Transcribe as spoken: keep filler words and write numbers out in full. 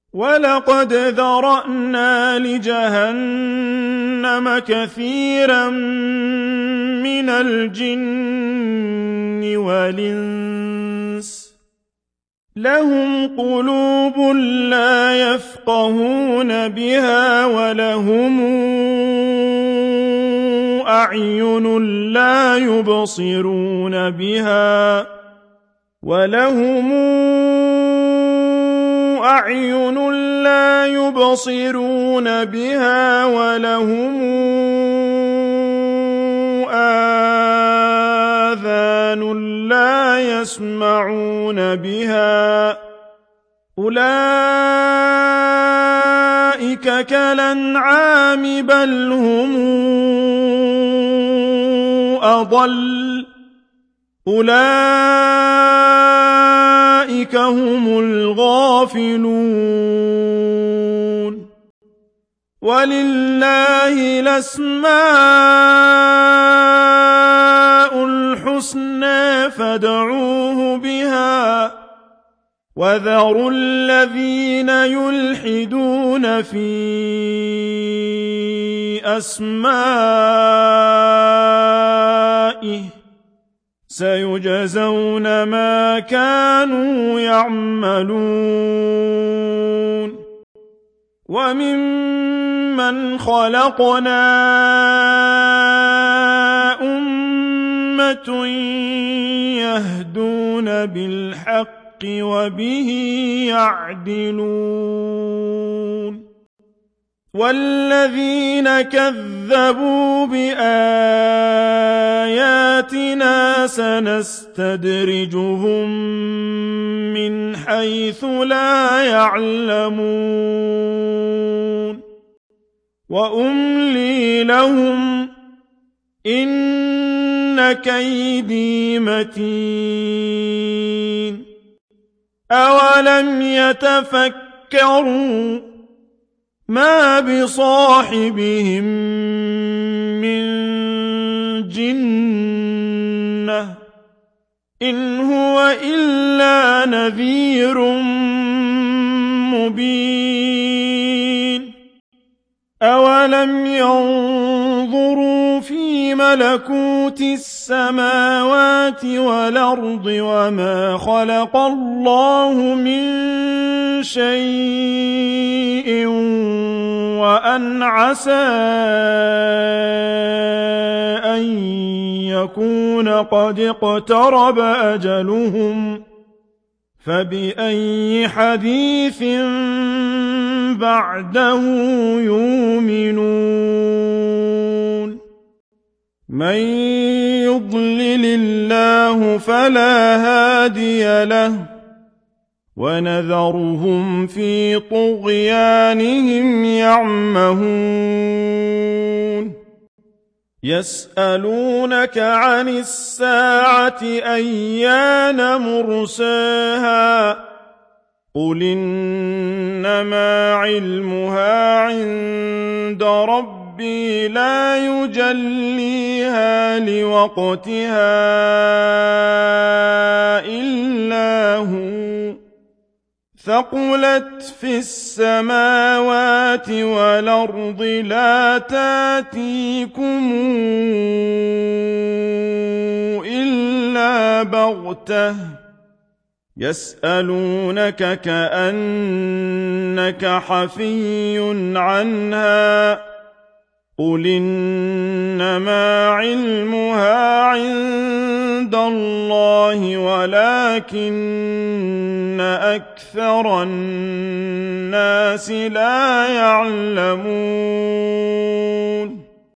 وَلَقَدْ ذَرَأْنَا لِجَهَنَّمَ كَثِيرًا مِنَ الْجِنِّ وَالْإِنسِ لَهُمْ قُلُوبٌ لَّا يَفْقَهُونَ بِهَا وَلَهُمْ أَعْيُنٌ لَّا يُبْصِرُونَ بِهَا وَلَهُمْ أَعْيُنٌ لَّا يُبْصِرُونَ بِهَا وَلَهُمْ آذَانٌ لَّا يَسْمَعُونَ بِهَا أُولَٰئِكَ كَالْأَنْعَامِ بَلْ هُمْ أَضَلُّ أُولَٰئِكَ هُمُ الْغَافِلُونَ وَلِلَّهِ الْأَسْمَاءُ الْحُسْنَىٰ فَادْعُوهُ بِهَا وَذَرُوا الَّذِينَ يُلْحِدُونَ فِي أَسْمَائِهِ سَيُجْزَوْنَ مَا كَانُوا يَعْمَلُونَ وَمِمَّنْ خَلَقْنَا أُمَّةٌ يَهْدُونَ بِالْحَقِّ وَبِهِ يَعْدِلُونَ وَالَّذِينَ كَذَّبُوا بِآيَاتِنَا سَنَسْتَدْرِجُهُم مِّنْ حَيْثُ لَا يَعْلَمُونَ وَأُمْلِي لَهُمْ إِنَّ كَيْدِي مَتِينٌ أَوَلَمْ يَتَفَكَّرُوا مَا بِصَاحِبِهِم مِّن جِنَّةٍ إِنْ هُوَ إِلَّا نَذِيرٌ مُّبِينٌ أَوَلَمْ يَنظُرُوا فِي مَلَكُوتِ السَّمَاوَاتِ وَالْأَرْضِ وَمَا خَلَقَ اللَّهُ مِن شَيْءٍ وَأَنْ عَسَىٰ أَن يَكُونَ قَدِ اقْتَرَبَ أَجَلُهُمْ فَبِأَيِّ حَدِيثٍ بَعْدَهُ يُؤْمِنُونَ مَن يُضْلِلِ اللَّهُ فَلَا هَادِيَ لَهُ وَنَذَرُهُمْ فِي طُغْيَانِهِمْ يَعْمَهُونَ يَسْأَلُونَكَ عَنِ السَّاعَةِ أَيَّانَ مُرْسَاهَا قُلْ إِنَّمَا عِلْمُهَا عِندَ رَبِّي لَا يُجَلِّيهَا لِوَقْتِهَا إِلَّا هُوَ ثَقُلَتْ فِي السَّمَاوَاتِ وَالْأَرْضِ لَا تَأْتِيكُمْ إِلَّا بَغْتَةً يَسْأَلُونَكَ كَأَنَّكَ حَفِيٌّ عَنْهَا قُلْ إِنَّمَا عِلْمُهَا عِندَ اللَّهِ وَلَٰكِنَّ أَكْثَرَ النَّاسِ لَا يَعْلَمُونَ